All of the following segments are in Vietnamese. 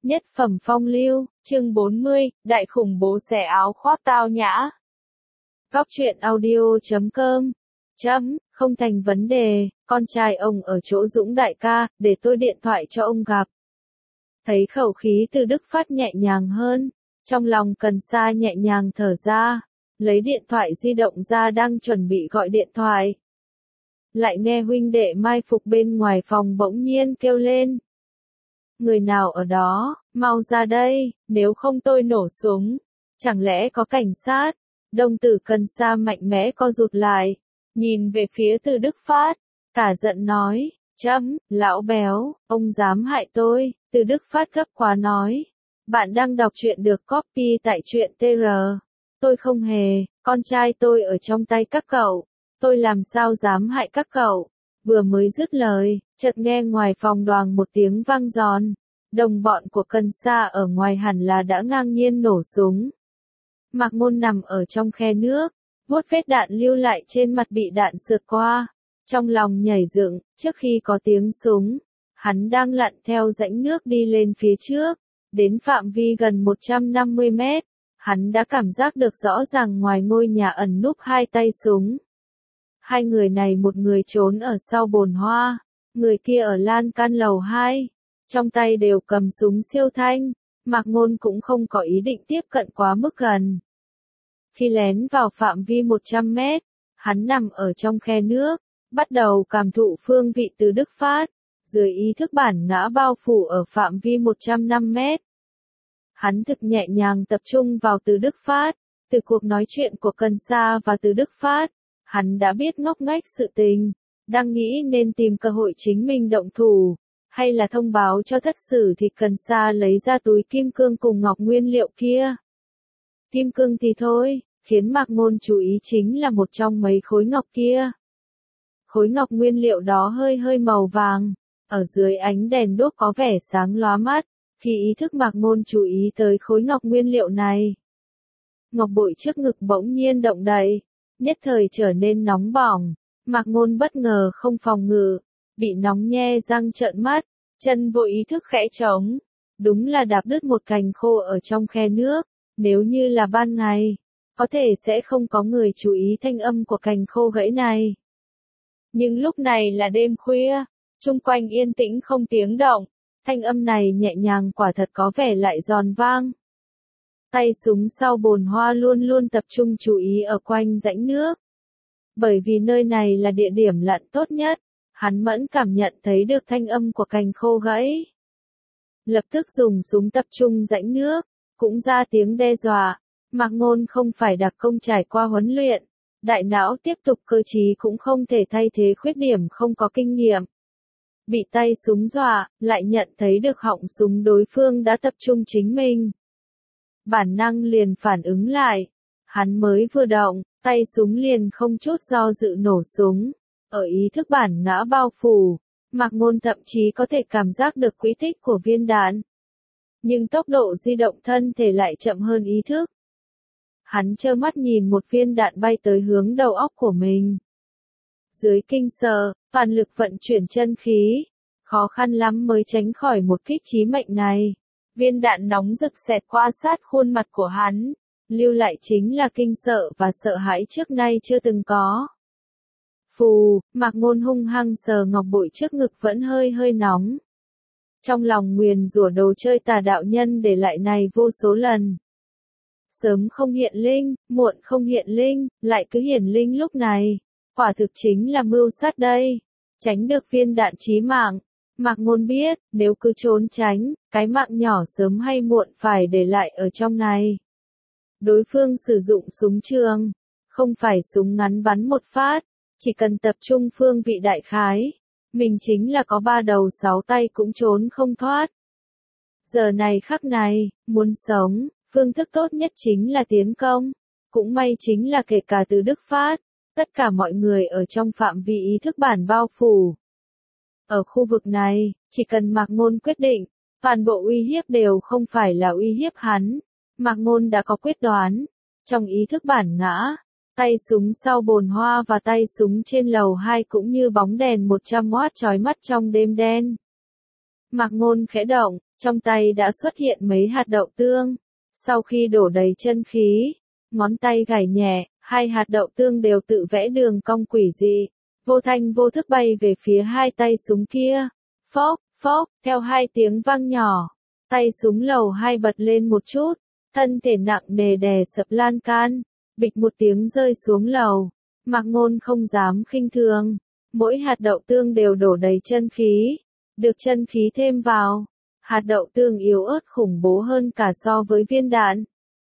Nhất phẩm phong lưu, chương 40, đại khủng bố xẻ áo khoác tao nhã. Góc truyện audio.com. Không thành vấn đề, con trai ông ở chỗ Dũng đại ca, để tôi điện thoại cho ông gặp. Thấy khẩu khí Từ Đức Phát nhẹ nhàng hơn, trong lòng Cần Sa nhẹ nhàng thở ra, lấy điện thoại di động ra đang chuẩn bị gọi điện thoại. Lại nghe huynh đệ mai phục bên ngoài phòng bỗng nhiên kêu lên. Người nào ở đó, mau ra đây, nếu không tôi nổ súng. Chẳng lẽ có cảnh sát? Đồng tử Cần Sa mạnh mẽ co rụt lại, nhìn về phía Từ Đức Phát, cả giận nói, lão béo, ông dám hại tôi. Từ Đức Phát gấp quá nói, bạn đang đọc truyện được copy tại truyện TR. Tôi không hề, con trai tôi ở trong tay các cậu, tôi làm sao dám hại các cậu. Vừa mới dứt lời, chợt nghe ngoài phòng đoàng một tiếng vang giòn. Đồng bọn của Cần Sa ở ngoài hẳn là đã ngang nhiên nổ súng. Mạc Ngôn nằm ở trong khe nước, vuốt vết đạn lưu lại trên mặt bị đạn sượt qua. Trong lòng nhảy dựng, trước khi có tiếng súng, hắn đang lặn theo rãnh nước đi lên phía trước. Đến phạm vi gần 150 mét, hắn đã cảm giác được rõ ràng ngoài ngôi nhà ẩn núp hai tay súng. Hai người này, một người trốn ở sau bồn hoa, người kia ở lan can lầu 2, trong tay đều cầm súng siêu thanh. Mạc Ngôn cũng không có ý định tiếp cận quá mức gần. Khi lén vào phạm vi 100 mét, hắn nằm ở trong khe nước, bắt đầu cảm thụ phương vị Từ Đức Phát, dưới ý thức bản ngã bao phủ ở phạm vi 105 mét. Hắn thực nhẹ nhàng tập trung vào Từ Đức Phát, từ cuộc nói chuyện của Cần Sa và Từ Đức Phát, hắn đã biết ngóc ngách sự tình, đang nghĩ nên tìm cơ hội chính mình động thủ, hay là thông báo cho thất sử thì Cần Sa lấy ra túi kim cương cùng ngọc nguyên liệu kia. Kim cương thì thôi, khiến Mạc Ngôn chú ý chính là một trong mấy khối ngọc kia. Khối ngọc nguyên liệu đó hơi hơi màu vàng, ở dưới ánh đèn đuốc có vẻ sáng lóa mắt. Khi ý thức Mạc Ngôn chú ý tới khối ngọc nguyên liệu này, ngọc bội trước ngực bỗng nhiên động đậy, nhất thời trở nên nóng bỏng. Mạc Ngôn bất ngờ không phòng ngự, bị nóng nhe răng trợn mắt, chân vội ý thức khẽ trống. Đúng là đạp đứt một cành khô ở trong khe nước, nếu như là ban ngày, có thể sẽ không có người chú ý thanh âm của cành khô gãy này. Nhưng lúc này là đêm khuya, chung quanh yên tĩnh không tiếng động, thanh âm này nhẹ nhàng quả thật có vẻ lại giòn vang. Tay súng sau bồn hoa luôn luôn tập trung chú ý ở quanh rãnh nước. Bởi vì nơi này là địa điểm lặn tốt nhất, hắn mẫn cảm nhận thấy được thanh âm của cành khô gãy. Lập tức dùng súng tập trung rãnh nước, cũng ra tiếng đe dọa. Mạc Ngôn không phải đặc công trải qua huấn luyện, đại não tiếp tục cơ trí cũng không thể thay thế khuyết điểm không có kinh nghiệm. Bị tay súng dọa, lại nhận thấy được họng súng đối phương đã tập trung chính mình. Bản năng liền phản ứng lại, hắn mới vừa động, tay súng liền không chút do dự nổ súng. Ở ý thức bản ngã bao phủ, Mạc Ngôn thậm chí có thể cảm giác được quỹ tích của viên đạn. Nhưng tốc độ di động thân thể lại chậm hơn ý thức. Hắn trơ mắt nhìn một viên đạn bay tới hướng đầu óc của mình. Dưới kinh sợ, toàn lực vận chuyển chân khí, khó khăn lắm mới tránh khỏi một kích chí mệnh này. Viên đạn nóng rực xẹt qua sát khuôn mặt của hắn, lưu lại chính là kinh sợ và sợ hãi trước nay chưa từng có. Phù, Mạc Ngôn hung hăng sờ ngọc bội trước ngực vẫn hơi hơi nóng. Trong lòng nguyền rủa đồ chơi tà đạo nhân để lại này vô số lần. Sớm không hiện linh, muộn không hiện linh, lại cứ hiển linh lúc này. Quả thực chính là mưu sát đây. Tránh được viên đạn chí mạng. Mạc Ngôn biết, nếu cứ trốn tránh, cái mạng nhỏ sớm hay muộn phải để lại ở trong này. Đối phương sử dụng súng trường, không phải súng ngắn bắn một phát, chỉ cần tập trung phương vị đại khái. Mình chính là có 3 đầu 6 tay cũng trốn không thoát. Giờ này khắc này, muốn sống, phương thức tốt nhất chính là tiến công. Cũng may chính là kể cả Từ Đức Phát, tất cả mọi người ở trong phạm vi ý thức bản bao phủ. Ở khu vực này, chỉ cần Mạc Ngôn quyết định, toàn bộ uy hiếp đều không phải là uy hiếp hắn. Mạc Ngôn đã có quyết đoán. Trong ý thức bản ngã, tay súng sau bồn hoa và tay súng trên lầu 2 cũng như bóng đèn 100W chói mắt trong đêm đen. Mạc Ngôn khẽ động, trong tay đã xuất hiện mấy hạt đậu tương. Sau khi đổ đầy chân khí, ngón tay gảy nhẹ, hai hạt đậu tương đều tự vẽ đường cong quỷ dị, vô thanh vô thức bay về phía hai tay súng kia. Phốc, phốc, theo hai tiếng vang nhỏ, tay súng lầu 2 bật lên một chút, thân thể nặng nề đè sập lan can, bịch một tiếng rơi xuống lầu. Mạc Ngôn không dám khinh thường, mỗi hạt đậu tương đều đổ đầy chân khí, được chân khí thêm vào, hạt đậu tương yếu ớt khủng bố hơn cả so với viên đạn.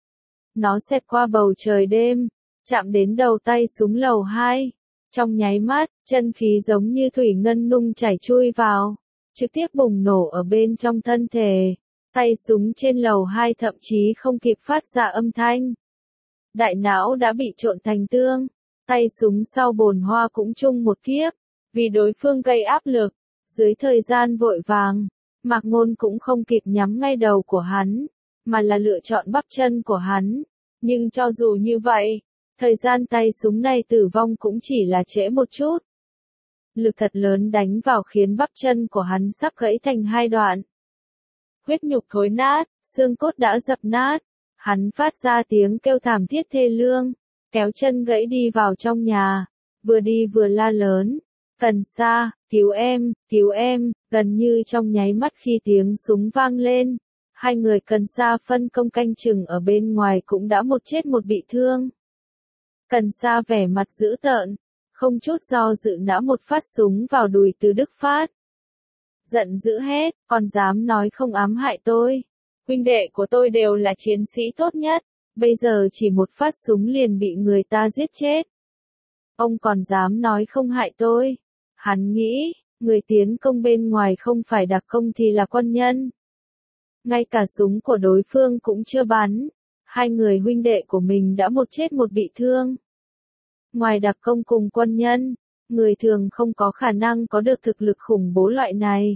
Nó xẹt qua bầu trời đêm, chạm đến đầu tay súng lầu 2. Trong nháy mắt, chân khí giống như thủy ngân nung chảy chui vào, trực tiếp bùng nổ ở bên trong thân thể. Tay súng trên lầu 2 thậm chí không kịp phát ra âm thanh. Đại não đã bị trộn thành tương, tay súng sau bồn hoa cũng chung một kiếp, vì đối phương gây áp lực, dưới thời gian vội vàng, Mạc Ngôn cũng không kịp nhắm ngay đầu của hắn, mà là lựa chọn bắp chân của hắn. Nhưng cho dù như vậy, thời gian tay súng này tử vong cũng chỉ là trễ một chút. Lực thật lớn đánh vào khiến bắp chân của hắn sắp gãy thành hai đoạn. Huyết nhục thối nát, xương cốt đã dập nát, hắn phát ra tiếng kêu thảm thiết thê lương, kéo chân gãy đi vào trong nhà, vừa đi vừa la lớn, Cần Sa, cứu em, gần như trong nháy mắt khi tiếng súng vang lên, hai người Cần Sa phân công canh chừng ở bên ngoài cũng đã một chết một bị thương. Cần Sa vẻ mặt dữ tợn, không chút do dự nã một phát súng vào đùi Từ Đức Phát. Giận dữ hét, còn dám nói không ám hại tôi. Huynh đệ của tôi đều là chiến sĩ tốt nhất, bây giờ chỉ một phát súng liền bị người ta giết chết. Ông còn dám nói không hại tôi. Hắn nghĩ, người tiến công bên ngoài không phải đặc công thì là quân nhân. Ngay cả súng của đối phương cũng chưa bắn, hai người huynh đệ của mình đã một chết một bị thương. Ngoài đặc công cùng quân nhân, người thường không có khả năng có được thực lực khủng bố loại này.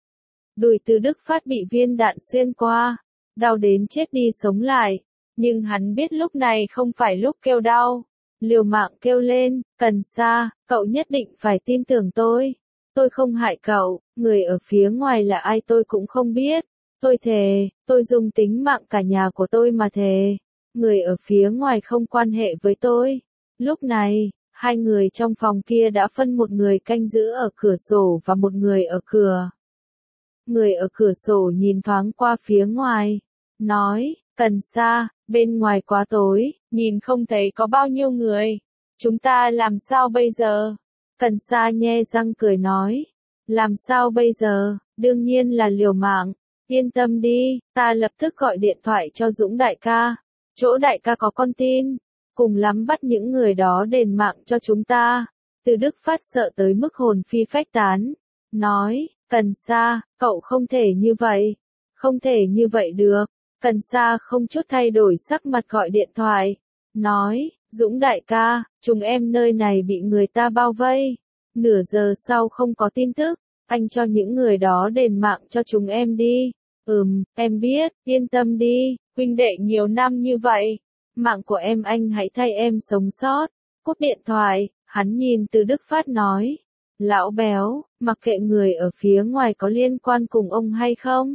Đùi Từ Đức Phát bị viên đạn xuyên qua, đau đến chết đi sống lại, nhưng hắn biết lúc này không phải lúc kêu đau, liều mạng kêu lên, Cần Sa, cậu nhất định phải tin tưởng tôi không hại cậu, người ở phía ngoài là ai tôi cũng không biết, tôi thề, tôi dùng tính mạng cả nhà của tôi mà thề, người ở phía ngoài không quan hệ với tôi. Lúc này, hai người trong phòng kia đã phân một người canh giữ ở cửa sổ và một người ở cửa. Người ở cửa sổ nhìn thoáng qua phía ngoài, nói, Cần Sa, bên ngoài quá tối, nhìn không thấy có bao nhiêu người, chúng ta làm sao bây giờ? Cần Sa nhe răng cười nói, làm sao bây giờ, đương nhiên là liều mạng, yên tâm đi, ta lập tức gọi điện thoại cho Dũng đại ca, chỗ đại ca có con tin, cùng lắm bắt những người đó đền mạng cho chúng ta. Từ Đức Phát sợ tới mức hồn phi phách tán, nói, Cần Sa, cậu không thể như vậy, không thể như vậy được. Cần Sa không chút thay đổi sắc mặt gọi điện thoại, nói, Dũng đại ca, chúng em nơi này bị người ta bao vây, nửa giờ sau không có tin tức, anh cho những người đó đền mạng cho chúng em đi. Em biết, yên tâm đi, huynh đệ nhiều năm như vậy, mạng của em anh hãy thay em sống sót. Cúp điện thoại, hắn nhìn Từ Đức Phát nói, lão béo, mặc kệ người ở phía ngoài có liên quan cùng ông hay không.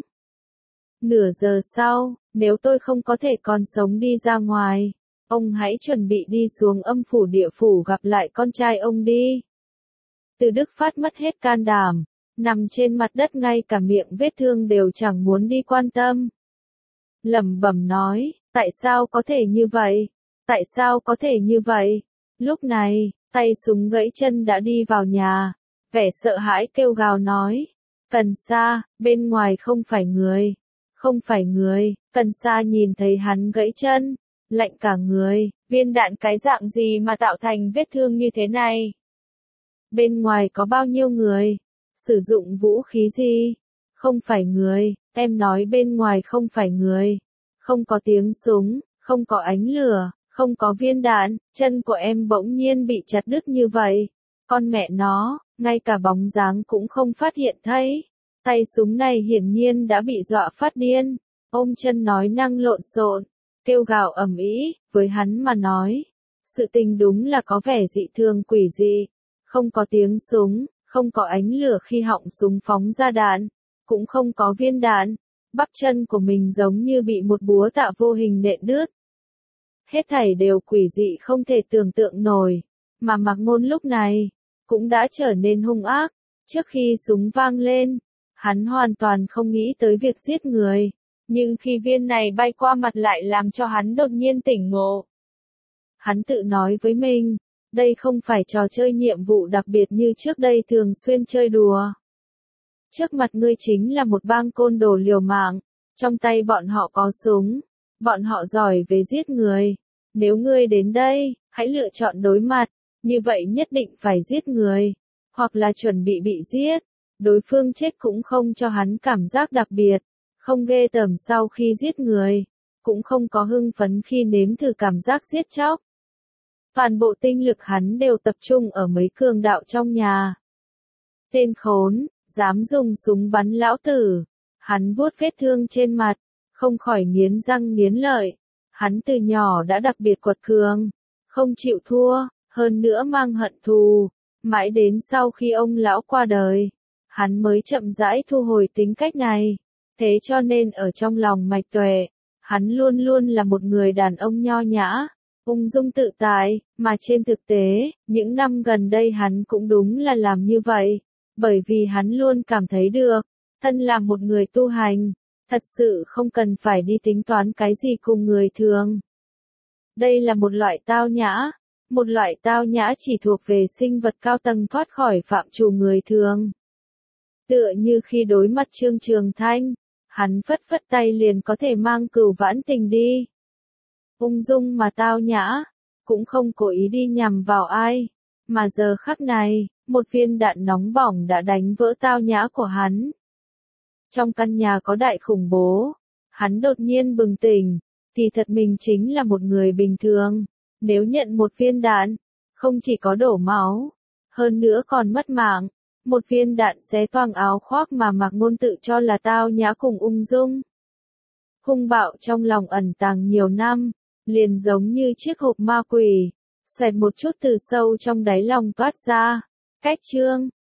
Nửa giờ sau, nếu tôi không có thể còn sống đi ra ngoài, ông hãy chuẩn bị đi xuống âm phủ địa phủ gặp lại con trai ông đi. Từ Đức Phát mất hết can đảm, nằm trên mặt đất ngay cả miệng vết thương đều chẳng muốn đi quan tâm. Lẩm bẩm nói, tại sao có thể như vậy? Tại sao có thể như vậy? Lúc này, tay súng gãy chân đã đi vào nhà, vẻ sợ hãi kêu gào nói, Cần Sa, bên ngoài không phải người. Không phải người. Cần Sa nhìn thấy hắn gãy chân, lạnh cả người, viên đạn cái dạng gì mà tạo thành vết thương như thế này? Bên ngoài có bao nhiêu người? Sử dụng vũ khí gì? Không phải người, em nói bên ngoài không phải người. Không có tiếng súng, không có ánh lửa, không có viên đạn, chân của em bỗng nhiên bị chặt đứt như vậy. Con mẹ nó, ngay cả bóng dáng cũng không phát hiện thấy. Tay súng này hiển nhiên đã bị dọa phát điên, ôm chân nói năng lộn xộn, kêu gào ầm ĩ, với hắn mà nói. Sự tình đúng là có vẻ dị thường quỷ dị, không có tiếng súng, không có ánh lửa khi họng súng phóng ra đạn, cũng không có viên đạn, bắp chân của mình giống như bị một búa tạ vô hình nện đứt. Hết thảy đều quỷ dị không thể tưởng tượng nổi, mà Mạc Ngôn lúc này cũng đã trở nên hung ác. Trước khi súng vang lên, hắn hoàn toàn không nghĩ tới việc giết người, nhưng khi viên này bay qua mặt lại làm cho hắn đột nhiên tỉnh ngộ. Hắn tự nói với mình, đây không phải trò chơi nhiệm vụ đặc biệt như trước đây thường xuyên chơi đùa. Trước mặt ngươi chính là một bang côn đồ liều mạng, trong tay bọn họ có súng, bọn họ giỏi về giết người. Nếu ngươi đến đây, hãy lựa chọn đối mặt, như vậy nhất định phải giết người, hoặc là chuẩn bị giết. Đối phương chết cũng không cho hắn cảm giác đặc biệt, không ghê tởm sau khi giết người, cũng không có hưng phấn khi nếm thử cảm giác giết chóc. Toàn bộ tinh lực hắn đều tập trung ở mấy cường đạo trong nhà. Tên khốn, dám dùng súng bắn lão tử. Hắn vuốt vết thương trên mặt, không khỏi nghiến răng nghiến lợi. Hắn từ nhỏ đã đặc biệt quật cường, không chịu thua, hơn nữa mang hận thù. Mãi đến sau khi ông lão qua đời, hắn mới chậm rãi thu hồi tính cách này. Thế cho nên ở trong lòng Mạch Tuệ, hắn luôn luôn là một người đàn ông nho nhã, ung dung tự tại, mà trên thực tế, những năm gần đây hắn cũng đúng là làm như vậy, bởi vì hắn luôn cảm thấy được, thân là một người tu hành, thật sự không cần phải đi tính toán cái gì cùng người thường. Đây là một loại tao nhã chỉ thuộc về sinh vật cao tầng thoát khỏi phạm trù người thường. Tựa như khi đối mặt Trương Trường Thanh, hắn phất phất tay liền có thể mang Cửu Vãn Tình đi. Ung dung mà tao nhã, cũng không cố ý đi nhằm vào ai, mà giờ khắc này, một viên đạn nóng bỏng đã đánh vỡ tao nhã của hắn. Trong căn nhà có đại khủng bố, hắn đột nhiên bừng tỉnh, thì thật mình chính là một người bình thường, nếu nhận một viên đạn, không chỉ có đổ máu, hơn nữa còn mất mạng. Một viên đạn xé toang áo khoác mà Mạc Ngôn tự cho là tao nhã cùng ung dung. Hung bạo trong lòng ẩn tàng nhiều năm, liền giống như chiếc hộp ma quỷ, xẹt một chút từ sâu trong đáy lòng toát ra. Cách chương